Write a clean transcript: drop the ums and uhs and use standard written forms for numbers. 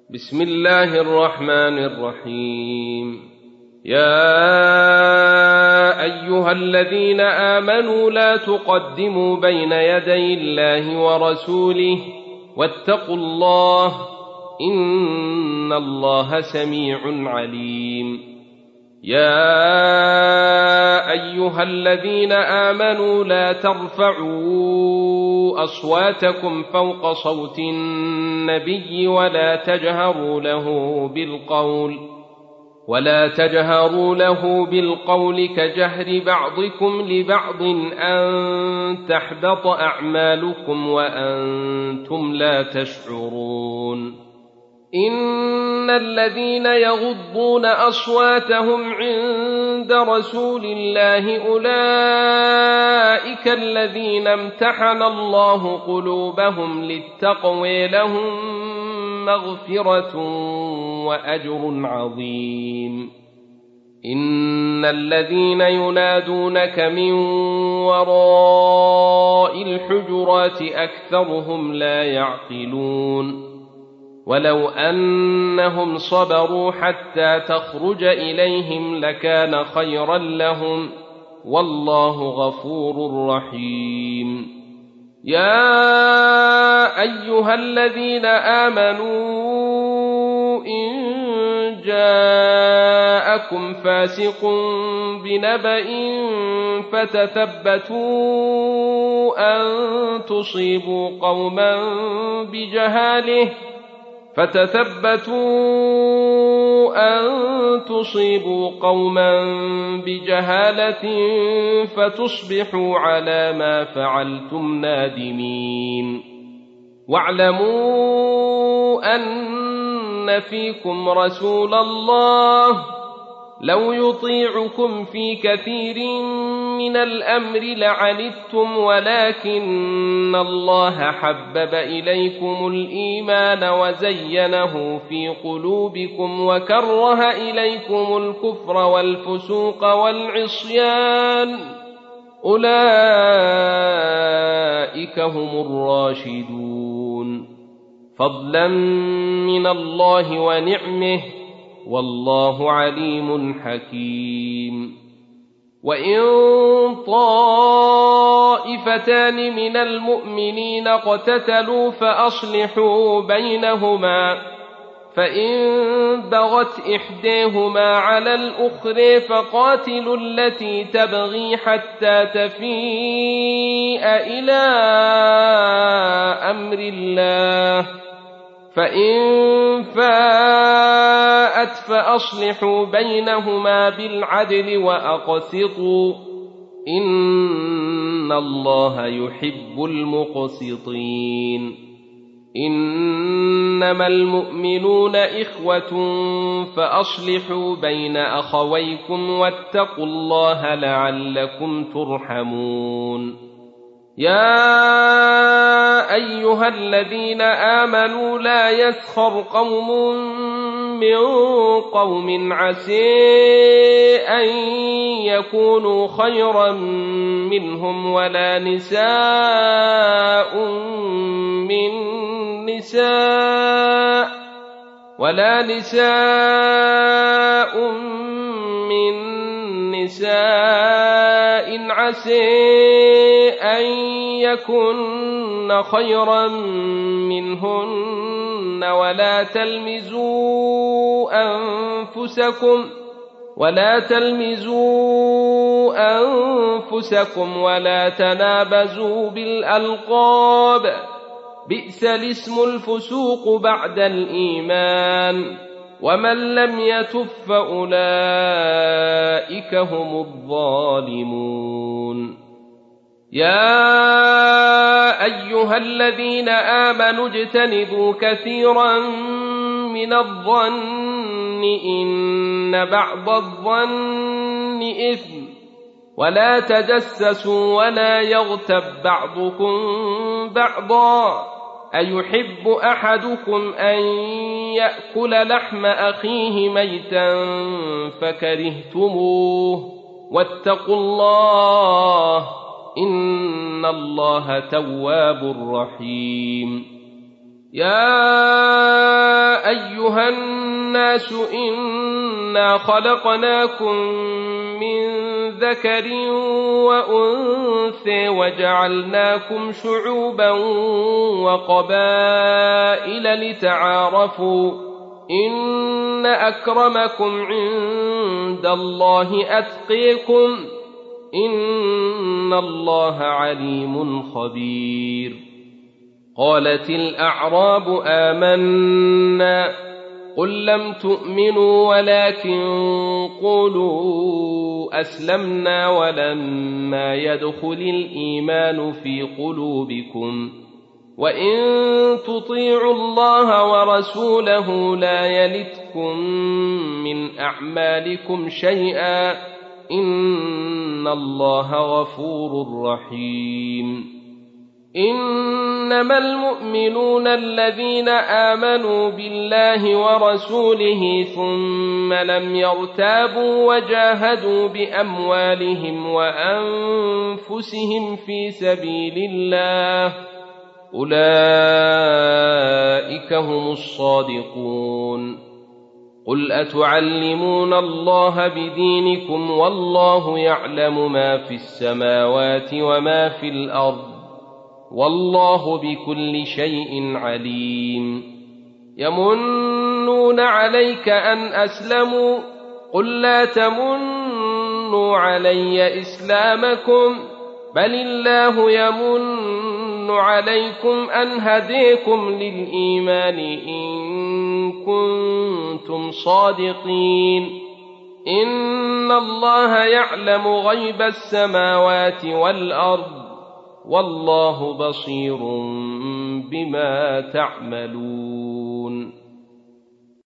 بسم الله الرحمن الرحيم. يا أيها الذين آمنوا لا تقدموا بين يدي الله ورسوله واتقوا الله إن الله سميع عليم. يا أيها الذين آمنوا لا ترفعوا أصواتكم فوق صوت النبي ولا تجهروا له بالقول كجهر بعضكم لبعض أن تحبط أعمالكم وأنتم لا تشعرون. إن الذين يغضون أصواتهم عند رسول الله أولئك الذين امتحن الله قلوبهم للتقوى لهم مغفرة وأجر عظيم. إن الذين ينادونك من وراء الحجرات أكثرهم لا يعقلون. ولو أنهم صبروا حتى تخرج إليهم لكان خيرا لهم والله غفور رحيم. يا أيها الذين آمنوا إن جاءكم فاسق بنبأ فتثبتوا أن تصيبوا قوما بجهالة فتصبحوا على ما فعلتم نادمين. واعلموا أن فيكم رسول الله لو يطيعكم في كثير من الأمر لعنتم ولكن الله حبب إليكم الإيمان وزينه في قلوبكم وكره إليكم الكفر والفسوق والعصيان أولئك هم الراشدون فضلا من الله ونعمه والله عليم حكيم. وإن طائفتان من المؤمنين اقتتلوا فأصلحوا بينهما فإن بغت إحداهما على الأخرى فقاتلوا التي تبغي حتى تفيء إلى أمر الله فإن فاءت فأصلحوا بينهما بالعدل وأقسطوا إن الله يحب المقسطين. إنما المؤمنون إخوة فأصلحوا بين أخويكم واتقوا الله لعلكم ترحمون. يا أيها الذين آمنوا لا يسخر قوم من قوم عسى أن يكونوا خيرا منهم ولا نساء من نساء عسى أن يكن خيرا منهن ولا تلمزوا أنفسكم ولا تنابزوا بالألقاب بئس الاسم الفسوق بعد الإيمان ومن لم يتب فأولئك هم الظالمون. يا أيها الذين آمنوا اجتنبوا كثيرا من الظن إن بعض الظن إثم ولا تجسسوا ولا يغتب بعضكم بعضا أيحب أحدكم أن يأكل لحم أخيه ميتا فكرهتموه واتقوا الله إن الله تواب رحيم. يا أيها الناس إنا خلقناكم من ذكر وأنثى وجعلناكم شعوبا وقبائل لتعارفوا إن أكرمكم عند الله أتقيكم إن الله عليم خبير. قالت الأعراب آمنا قل لم تؤمنوا ولكن قولوا أسلمنا ولما يدخل الإيمان في قلوبكم وإن تطيعوا الله ورسوله لا يلتكم من أعمالكم شيئا إن الله غفور رحيم. إنما المؤمنون الذين آمنوا بالله ورسوله ثم لم يرتابوا وجاهدوا بأموالهم وأنفسهم في سبيل الله أولئك هم الصادقون. قل أتعلمون الله بدينكم والله يعلم ما في السماوات وما في الأرض والله بكل شيء عليم. يمنون عليك أن أسلموا قل لا تمنوا علي إسلامكم بل الله يمن عليكم أن هديكم للإيمان إن كنتم صادقين. إن الله يعلم غيب السماوات والأرض والله بصير بما تعملون.